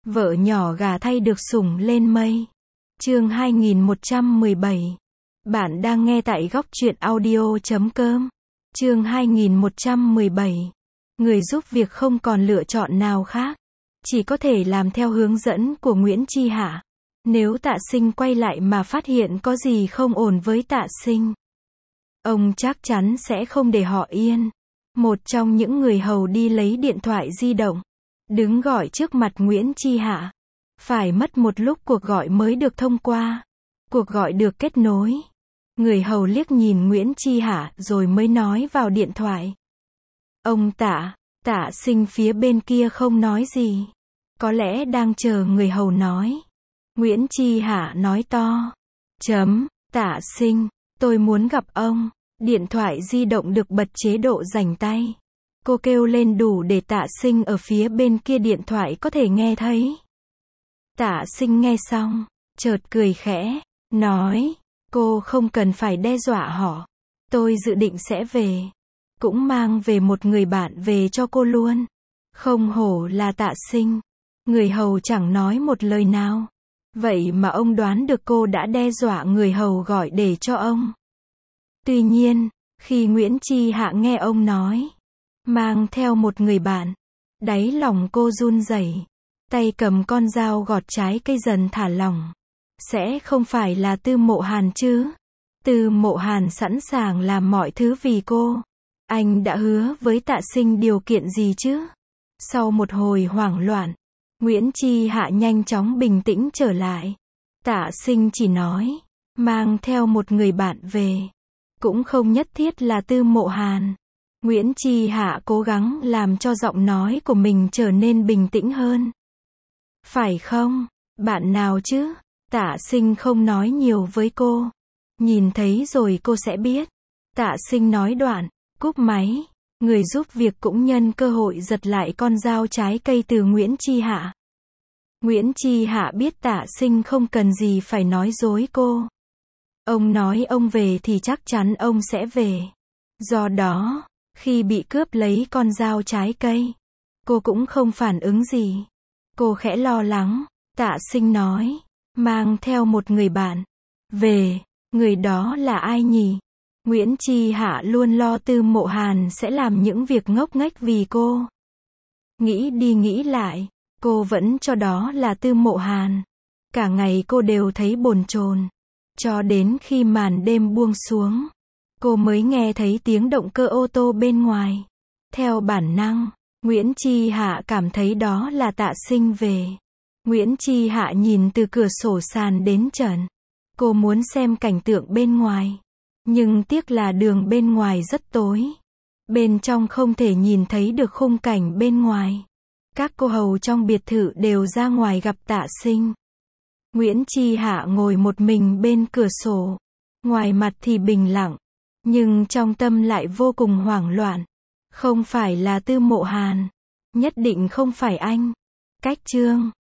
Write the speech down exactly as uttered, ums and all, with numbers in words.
Vợ nhỏ gà thay được sủng lên mây. Chương hai nghìn một trăm mười bảy. Bạn đang nghe tại góc truyện audio chấm com. Chương hai nghìn một trăm mười bảy. Người giúp việc không còn lựa chọn nào khác, chỉ có thể làm theo hướng dẫn của Nguyễn Chi Hạ. Nếu Tạ Sinh quay lại mà phát hiện có gì không ổn với Tạ Sinh, ông chắc chắn sẽ không để họ yên. Một trong những người hầu đi lấy điện thoại di động, đứng gọi trước mặt Nguyễn Chi Hạ. Phải mất một lúc cuộc gọi mới được thông qua. Cuộc gọi được kết nối. Người hầu liếc nhìn Nguyễn Chi Hạ rồi mới nói vào điện thoại. Ông Tạ, Tạ Sinh phía bên kia không nói gì. Có lẽ đang chờ người hầu nói. Nguyễn Chi Hạ nói to. Chấm, Tạ Sinh, tôi muốn gặp ông. Điện thoại di động được bật chế độ rảnh tay. Cô kêu lên đủ để Tạ Sinh ở phía bên kia điện thoại có thể nghe thấy. Tạ Sinh nghe xong, chợt cười khẽ, nói, cô không cần phải đe dọa họ. Tôi dự định sẽ về. Cũng mang về một người bạn về cho cô luôn. Không hổ là Tạ Sinh. Người hầu chẳng nói một lời nào. Vậy mà ông đoán được cô đã đe dọa người hầu gọi để cho ông. Tuy nhiên, khi Nguyễn Chi Hạ nghe ông nói, mang theo một người bạn, đáy lòng cô run rẩy, tay cầm con dao gọt trái cây dần thả lỏng. Sẽ không phải là Tư Mộ Hàn chứ? Tư Mộ Hàn sẵn sàng làm mọi thứ vì cô. Anh đã hứa với Tạ Sinh điều kiện gì chứ? Sau một hồi hoảng loạn, Nguyễn Chi Hạ nhanh chóng bình tĩnh trở lại. Tạ Sinh chỉ nói, mang theo một người bạn về. Cũng không nhất thiết là Tư Mộ Hàn. Nguyễn Chi Hạ cố gắng làm cho giọng nói của mình trở nên bình tĩnh hơn. Phải không? Bạn nào chứ? Tạ Sinh không nói nhiều với cô. Nhìn thấy rồi cô sẽ biết. Tạ Sinh nói đoạn, cúp máy. Người giúp việc cũng nhân cơ hội giật lại con dao trái cây từ Nguyễn Chi Hạ. Nguyễn Chi Hạ biết Tạ Sinh không cần gì phải nói dối cô. Ông nói ông về thì chắc chắn ông sẽ về. Do đó, khi bị cướp lấy con dao trái cây, cô cũng không phản ứng gì. Cô khẽ lo lắng. Tạ Sinh nói, mang theo một người bạn về. Người đó là ai nhỉ? Nguyễn Chi Hạ luôn lo Tư Mộ Hàn sẽ làm những việc ngốc nghếch vì cô. Nghĩ đi nghĩ lại, cô vẫn cho đó là Tư Mộ Hàn. Cả ngày cô đều thấy bồn chồn. Cho đến khi màn đêm buông xuống, cô mới nghe thấy tiếng động cơ ô tô bên ngoài. Theo bản năng, Nguyễn Chi Hạ cảm thấy đó là Tạ Sinh về. Nguyễn Chi Hạ nhìn từ cửa sổ sàn đến trần. Cô muốn xem cảnh tượng bên ngoài. Nhưng tiếc là đường bên ngoài rất tối. Bên trong không thể nhìn thấy được khung cảnh bên ngoài. Các cô hầu trong biệt thự đều ra ngoài gặp Tạ Sinh. Nguyễn Chi Hạ ngồi một mình bên cửa sổ. Ngoài mặt thì bình lặng, nhưng trong tâm lại vô cùng hoảng loạn. Không phải là Tư Mộ Hàn. Nhất định không phải anh. Cách chương